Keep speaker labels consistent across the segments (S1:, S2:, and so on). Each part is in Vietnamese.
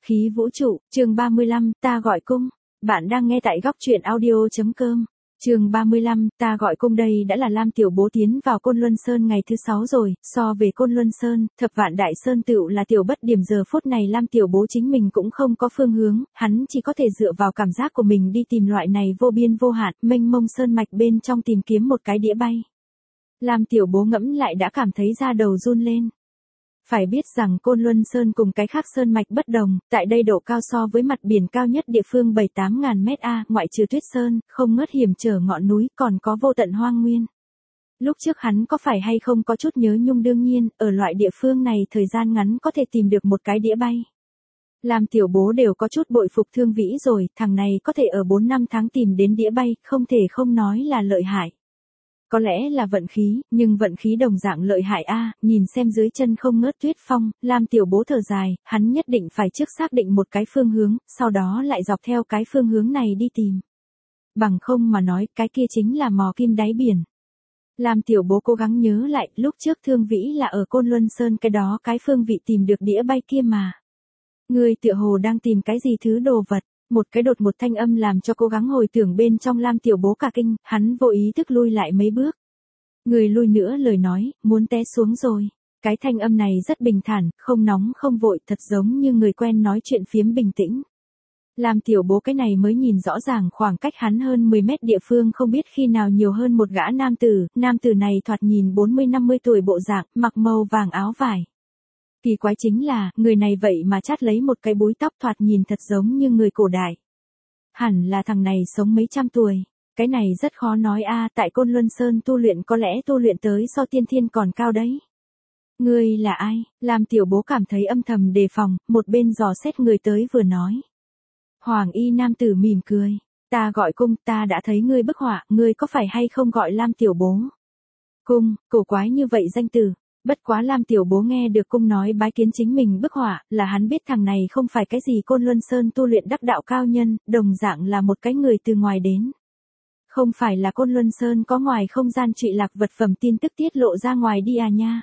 S1: Khí vũ trụ, chương 35, ta gọi cung. Bạn đang nghe tại góc truyện audio.com. Chương 35, ta gọi cung. Đây đã là Lam Tiểu Bố tiến vào Côn Luân Sơn ngày thứ 6 rồi, so về Côn Luân Sơn, Thập Vạn Đại Sơn tựu là tiểu bất điểm. Giờ phút này Lam Tiểu Bố chính mình cũng không có phương hướng, hắn chỉ có thể dựa vào cảm giác của mình đi tìm loại này vô biên vô hạn, mênh mông sơn mạch bên trong tìm kiếm một cái đĩa bay. Lam Tiểu Bố ngẫm lại đã cảm thấy da đầu run lên. Phải biết rằng Côn Luân Sơn cùng cái khác sơn mạch bất đồng, tại đây độ cao so với mặt biển cao nhất địa phương 7-8 ngàn mét a, ngoại trừ tuyết sơn, không ngớt hiểm trở ngọn núi, còn có vô tận hoang nguyên. Lúc trước hắn có phải hay không có chút nhớ nhung, đương nhiên, ở loại địa phương này thời gian ngắn có thể tìm được một cái đĩa bay. Lam Tiểu Bố đều có chút bội phục Thương Vĩ rồi, thằng này có thể ở 4-5 tháng tìm đến đĩa bay, không thể không nói là lợi hại. Có lẽ là vận khí, nhưng vận khí đồng dạng lợi hại a, nhìn xem dưới chân không ngớt tuyết phong, Lam Tiểu Bố thở dài, hắn nhất định phải trước xác định một cái phương hướng, sau đó lại dọc theo cái phương hướng này đi tìm. Bằng không mà nói, cái kia chính là mò kim đáy biển. Lam Tiểu Bố cố gắng nhớ lại, lúc trước Thương Vĩ là ở Côn Luân Sơn cái đó cái phương vị tìm được đĩa bay kia mà. Ngươi tựa hồ đang tìm cái gì thứ đồ vật. Một cái đột một thanh âm làm cho cố gắng hồi tưởng bên trong Lam Tiểu Bố cả kinh, hắn vô ý thức lui lại mấy bước. Người lui nữa lời nói, muốn té xuống rồi. Cái thanh âm này rất bình thản, không nóng không vội, thật giống như người quen nói chuyện phiếm bình tĩnh. Lam Tiểu Bố cái này mới nhìn rõ ràng khoảng cách hắn hơn 10 mét địa phương không biết khi nào nhiều hơn một gã nam tử này thoạt nhìn 40-50 tuổi bộ dạng, mặc màu vàng áo vải. Kỳ quái chính là, người này vậy mà chát lấy một cái búi tóc thoạt nhìn thật giống như người cổ đại. Hẳn là thằng này sống mấy trăm tuổi. Cái này rất khó nói a, tại Côn Luân Sơn tu luyện có lẽ tu luyện tới so tiên thiên còn cao đấy. Ngươi là ai? Lam Tiểu Bố cảm thấy âm thầm đề phòng, một bên dò xét người tới vừa nói. Hoàng y nam tử mỉm cười. Ta gọi cung, ta đã thấy ngươi bức họa, ngươi có phải hay không gọi Lam Tiểu Bố? Cung, cổ quái như vậy danh từ. Bất quá Lam Tiểu Bố nghe được cung nói bái kiến chính mình bức họa, là hắn biết thằng này không phải cái gì Côn Luân Sơn tu luyện đắc đạo cao nhân, đồng dạng là một cái người từ ngoài đến. Không phải là Côn Luân Sơn có ngoài không gian trụy lạc vật phẩm tin tức tiết lộ ra ngoài đi à nha.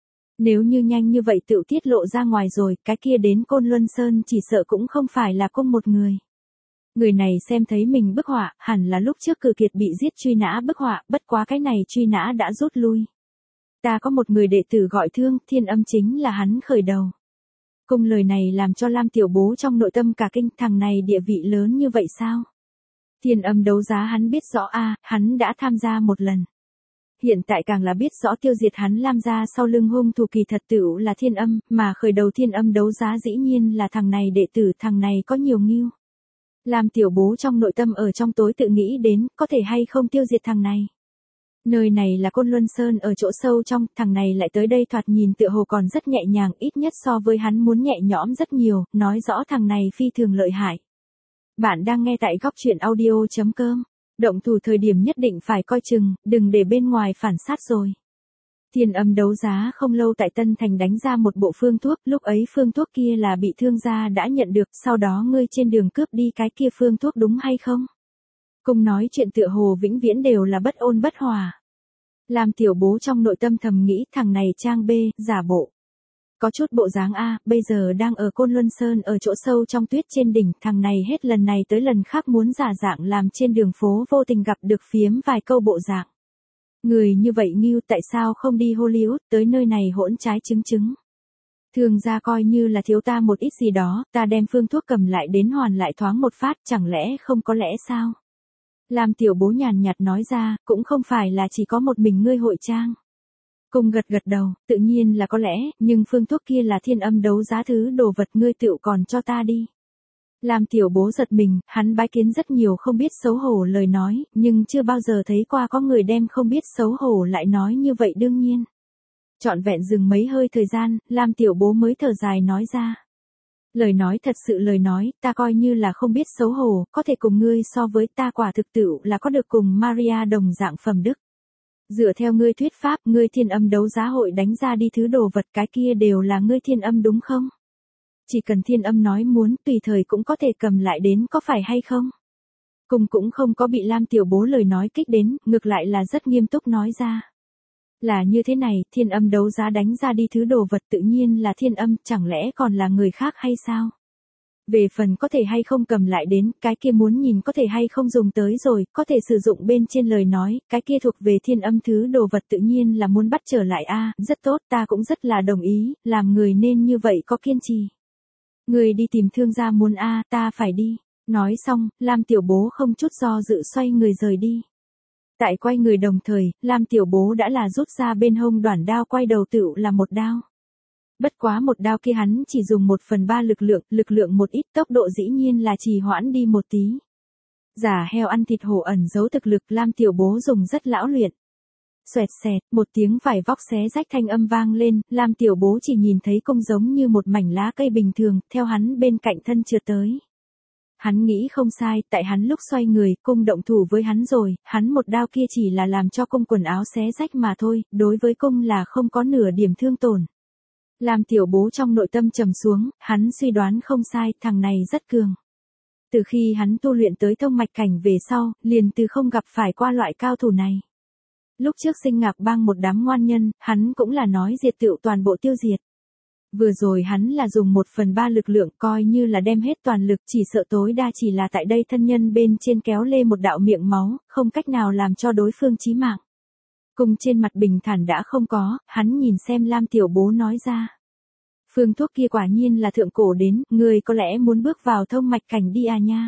S1: Nếu như nhanh như vậy tự tiết lộ ra ngoài rồi, cái kia đến Côn Luân Sơn chỉ sợ cũng không phải là cung một người. Người này xem thấy mình bức họa, hẳn là lúc trước Cử Kiệt bị giết truy nã bức họa, bất quá cái này truy nã đã rút lui. Ta có một người đệ tử gọi Thương, Thiên Âm chính là hắn khởi đầu. Cung lời này làm cho Lam Tiểu Bố trong nội tâm cả kinh, thằng này địa vị lớn như vậy sao? Thiên Âm đấu giá hắn biết rõ a, hắn đã tham gia một lần. Hiện tại càng là biết rõ tiêu diệt hắn Lam gia sau lưng hung thủ kỳ thật tựu là Thiên Âm, mà khởi đầu Thiên Âm đấu giá dĩ nhiên là thằng này đệ tử, thằng này có nhiều mưu. Lam Tiểu Bố trong nội tâm ở trong tối tự nghĩ đến, có thể hay không tiêu diệt thằng này. Nơi này là Côn Luân Sơn ở chỗ sâu trong, thằng này lại tới đây thoạt nhìn tựa hồ còn rất nhẹ nhàng, ít nhất so với hắn muốn nhẹ nhõm rất nhiều, nói rõ thằng này phi thường lợi hại. Bạn đang nghe tại góc truyện audio.com. Động thủ thời điểm nhất định phải coi chừng, đừng để bên ngoài phản sát rồi. Thiên Âm đấu giá không lâu tại Tân Thành đánh ra một bộ phương thuốc, lúc ấy phương thuốc kia là bị thương gia đã nhận được, sau đó ngươi trên đường cướp đi cái kia phương thuốc đúng hay không? Cung nói chuyện tựa hồ vĩnh viễn đều là bất ôn bất hòa. Lam Tiểu Bố trong nội tâm thầm nghĩ thằng này trang bê, giả bộ. Có chút bộ dáng a, bây giờ đang ở Côn Luân Sơn ở chỗ sâu trong tuyết trên đỉnh, thằng này hết lần này tới lần khác muốn giả dạng làm trên đường phố vô tình gặp được phiếm vài câu bộ dạng. Người như vậy nghiêu tại sao không đi Hollywood tới nơi này hỗn trái chứng chứng. Thường ra coi như là thiếu ta một ít gì đó, ta đem phương thuốc cầm lại đến hoàn lại thoáng một phát, chẳng lẽ không có lẽ sao? Lam Tiểu Bố nhàn nhạt nói ra, cũng không phải là chỉ có một mình ngươi hội trang. Cung gật gật đầu, tự nhiên là có lẽ, nhưng phương thuốc kia là Thiên Âm đấu giá thứ đồ vật ngươi tựu còn cho ta đi. Lam Tiểu Bố giật mình, hắn bái kiến rất nhiều không biết xấu hổ lời nói, nhưng chưa bao giờ thấy qua có người đem không biết xấu hổ lại nói như vậy đương nhiên. Trọn vẹn dừng mấy hơi thời gian, Lam Tiểu Bố mới thở dài nói ra. Lời nói thật sự lời nói, ta coi như là không biết xấu hổ, có thể cùng ngươi so với ta quả thực tựu là có được cùng Maria đồng dạng phẩm đức. Dựa theo ngươi thuyết pháp, ngươi Thiên Âm đấu giá hội đánh ra đi thứ đồ vật cái kia đều là ngươi Thiên Âm đúng không? Chỉ cần Thiên Âm nói muốn, tùy thời cũng có thể cầm lại đến có phải hay không? Cùng cũng không có bị Lam Tiểu Bố lời nói kích đến, ngược lại là rất nghiêm túc nói ra. Là như thế này, Thiên Âm đấu giá đánh ra đi thứ đồ vật tự nhiên là Thiên Âm, chẳng lẽ còn là người khác hay sao? Về phần có thể hay không cầm lại đến, cái kia muốn nhìn có thể hay không dùng tới rồi, có thể sử dụng bên trên lời nói, cái kia thuộc về thiên âm thứ đồ vật tự nhiên là muốn bắt trở lại a, rất tốt, ta cũng rất là đồng ý, làm người nên như vậy có kiên trì. Người đi tìm thương gia muốn a, ta phải đi. Nói xong, Lam Tiểu Bố không chút do dự xoay người rời đi. Tại quay người đồng thời, Lam Tiểu Bố đã là rút ra bên hông đoản đao quay đầu tựu là một đao. Bất quá một đao kia hắn chỉ dùng 1/3 lực lượng một ít, tốc độ dĩ nhiên là trì hoãn đi một tí. Giả heo ăn thịt hổ ẩn giấu thực lực, Lam Tiểu Bố dùng rất lão luyện. Xoẹt xẹt, một tiếng vải vóc xé rách thanh âm vang lên, Lam Tiểu Bố chỉ nhìn thấy cung giống như một mảnh lá cây bình thường, theo hắn bên cạnh thân trượt tới. Hắn nghĩ không sai, tại hắn lúc xoay người, cung động thủ với hắn rồi, hắn một đao kia chỉ là làm cho cung quần áo xé rách mà thôi, đối với cung là không có nửa điểm thương tổn. Lam Tiểu Bố trong nội tâm trầm xuống, hắn suy đoán không sai, thằng này rất cường. Từ khi hắn tu luyện tới thông mạch cảnh về sau, liền từ không gặp phải qua loại cao thủ này. Lúc trước Sinh Ngạc Bang một đám ngoan nhân, hắn cũng là nói diệt tựu toàn bộ tiêu diệt. Vừa rồi hắn là dùng 1/3 lực lượng coi như là đem hết toàn lực, chỉ sợ tối đa chỉ là tại đây thân nhân bên trên kéo lê một đạo miệng máu, không cách nào làm cho đối phương chí mạng. Cùng trên mặt bình thản đã không có, hắn nhìn xem Lam Tiểu Bố nói ra. Phương thuốc kia quả nhiên là thượng cổ đến, người có lẽ muốn bước vào thông mạch cảnh đi à nha.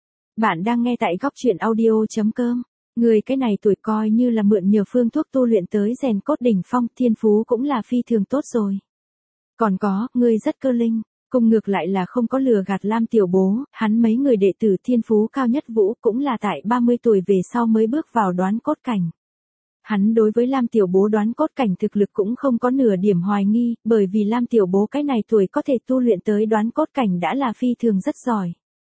S1: Bạn đang nghe tại góc truyện audio.com. Người cái này tuổi coi như là mượn nhờ phương thuốc tu luyện tới rèn cốt đỉnh phong, thiên phú cũng là phi thường tốt rồi. Còn có, người rất cơ linh. Cùng ngược lại là không có lừa gạt Lam Tiểu Bố, hắn mấy người đệ tử thiên phú cao nhất vũ cũng là tại 30 tuổi về sau mới bước vào đoán cốt cảnh. Hắn đối với Lam Tiểu Bố đoán cốt cảnh thực lực cũng không có nửa điểm hoài nghi, bởi vì Lam Tiểu Bố cái này tuổi có thể tu luyện tới đoán cốt cảnh đã là phi thường rất giỏi.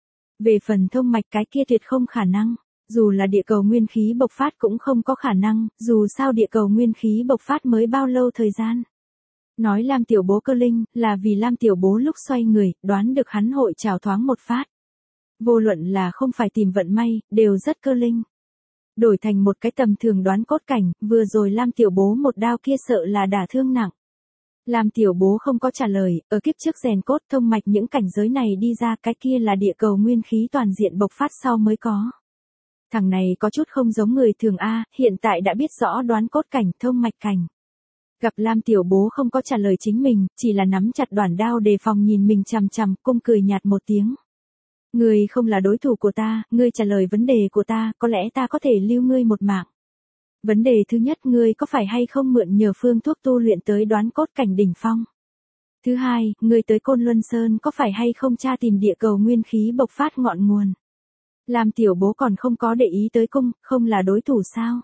S1: Về phần thông mạch cái kia tuyệt không khả năng, dù là địa cầu nguyên khí bộc phát cũng không có khả năng, dù sao địa cầu nguyên khí bộc phát mới bao lâu thời gian. Nói Lam Tiểu Bố cơ linh, là vì Lam Tiểu Bố lúc xoay người, đoán được hắn hội chào thoáng một phát. Vô luận là không phải tìm vận may, đều rất cơ linh. Đổi thành một cái tầm thường đoán cốt cảnh, vừa rồi Lam Tiểu Bố một đao kia sợ là đả thương nặng. Lam Tiểu Bố không có trả lời, ở kiếp trước rèn cốt thông mạch những cảnh giới này đi ra, cái kia là địa cầu nguyên khí toàn diện bộc phát sau mới có. Thằng này có chút không giống người thường a, hiện tại đã biết rõ đoán cốt cảnh, thông mạch cảnh. Gặp Lam Tiểu Bố không có trả lời chính mình, chỉ là nắm chặt đoản đao đề phòng nhìn mình chằm chằm, cung cười nhạt một tiếng. Ngươi không là đối thủ của ta, ngươi trả lời vấn đề của ta, có lẽ ta có thể lưu ngươi một mạng. Vấn đề thứ nhất, ngươi có phải hay không mượn nhờ phương thuốc tu luyện tới đoán cốt cảnh đỉnh phong? Thứ hai, ngươi tới Côn Luân Sơn có phải hay không tra tìm địa cầu nguyên khí bộc phát ngọn nguồn? Lam Tiểu Bố còn không có để ý tới cung, không là đối thủ sao?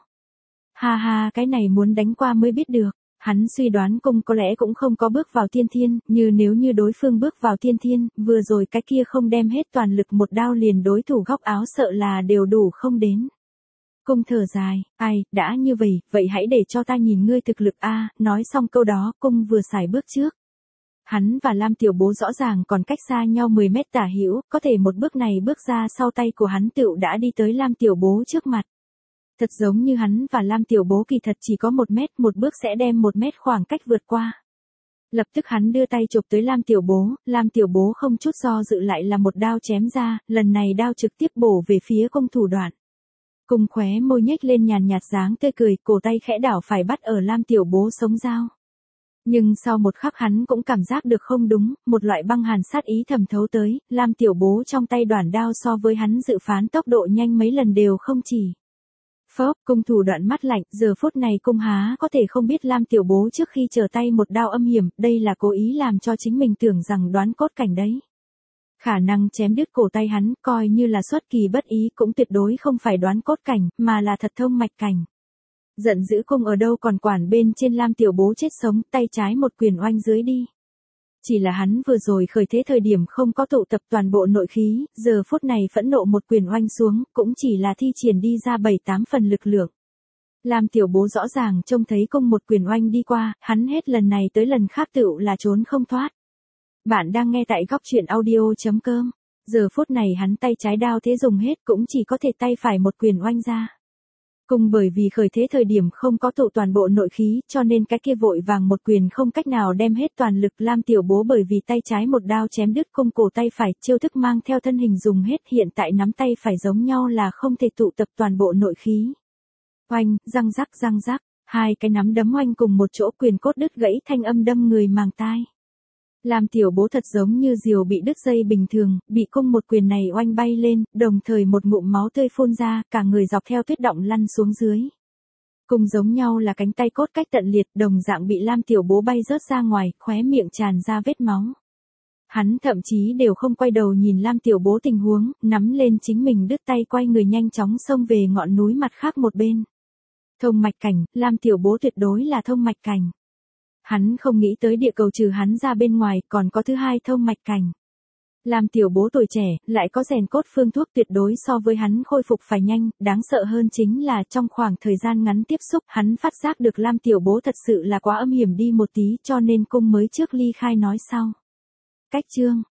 S1: Ha ha, cái này muốn đánh qua mới biết được. Hắn suy đoán cung có lẽ cũng không có bước vào tiên thiên, như nếu như đối phương bước vào tiên thiên, vừa rồi cái kia không đem hết toàn lực một đao liền đối thủ góc áo sợ là đều đủ không đến. Cung thở dài, ai, đã như vậy, vậy hãy để cho ta nhìn ngươi thực lực a. Nói xong câu đó, cung vừa xài bước trước. Hắn và Lam Tiểu Bố rõ ràng còn cách xa nhau 10 mét tả hữu, có thể một bước này bước ra sau tay của hắn tựu đã đi tới Lam Tiểu Bố trước mặt. Thật giống như hắn và Lam Tiểu Bố kỳ thật chỉ có 1 mét, một bước sẽ đem 1 mét khoảng cách vượt qua. Lập tức hắn đưa tay chụp tới Lam Tiểu Bố không chút do dự lại là một đao chém ra, lần này đao trực tiếp bổ về phía cung thủ đoạn. Cung khóe môi nhếch lên nhàn nhạt dáng tươi cười, cổ tay khẽ đảo phải bắt ở Lam Tiểu Bố sống dao. Nhưng sau một khắc hắn cũng cảm giác được không đúng, một loại băng hàn sát ý thẩm thấu tới, Lam Tiểu Bố trong tay đoản đao so với hắn dự phán tốc độ nhanh mấy lần đều không chỉ. Phốc, cung thủ đoạn mắt lạnh, giờ phút này cung há có thể không biết Lam Tiểu Bố trước khi trở tay một đao âm hiểm, đây là cố ý làm cho chính mình tưởng rằng đoán cốt cảnh đấy. Khả năng chém đứt cổ tay hắn, coi như là xuất kỳ bất ý cũng tuyệt đối không phải đoán cốt cảnh, mà là thật thông mạch cảnh. Giận dữ cung ở đâu còn quản bên trên Lam Tiểu Bố chết sống, tay trái một quyền oanh dưới đi. Chỉ là hắn vừa rồi khởi thế thời điểm không có tụ tập toàn bộ nội khí, giờ phút này phẫn nộ một quyền oanh xuống, cũng chỉ là thi triển đi ra 7-8 phần lực lượng. Lam Tiểu Bố rõ ràng trông thấy cung một quyền oanh đi qua, hắn hết lần này tới lần khác tựu là trốn không thoát. Bạn đang nghe tại góc truyện audio.com. Giờ phút này hắn tay trái đao thế dùng hết cũng chỉ có thể tay phải một quyền oanh ra. Cung bởi vì khởi thế thời điểm không có tụ toàn bộ nội khí cho nên cái kia vội vàng một quyền không cách nào đem hết toàn lực. Lam Tiểu Bố bởi vì tay trái một đao chém đứt cung cổ tay phải, chiêu thức mang theo thân hình dùng hết, hiện tại nắm tay phải giống nhau là không thể tụ tập toàn bộ nội khí. Oanh, răng rắc, hai cái nắm đấm oanh cùng một chỗ, quyền cốt đứt gãy, thanh âm đâm người màng tai. Lam Tiểu Bố thật giống như diều bị đứt dây bình thường, bị cung một quyền này oanh bay lên, đồng thời một ngụm máu tươi phun ra, cả người dọc theo tuyết động lăn xuống dưới. Cung giống nhau là cánh tay cốt cách tận liệt, đồng dạng bị Lam Tiểu Bố bay rớt ra ngoài, khóe miệng tràn ra vết máu. Hắn thậm chí đều không quay đầu nhìn Lam Tiểu Bố tình huống, nắm lên chính mình đứt tay quay người nhanh chóng xông về ngọn núi mặt khác một bên. Thông mạch cảnh, Lam Tiểu Bố tuyệt đối là thông mạch cảnh. Hắn không nghĩ tới địa cầu trừ hắn ra bên ngoài còn có thứ hai thông mạch cảnh. Lam Tiểu Bố tuổi trẻ, lại có rèn cốt phương thuốc tuyệt đối so với hắn khôi phục phải nhanh, đáng sợ hơn chính là trong khoảng thời gian ngắn tiếp xúc, hắn phát giác được Lam Tiểu Bố thật sự là quá âm hiểm đi một tí cho nên cung mới trước ly khai nói sau. Cách chương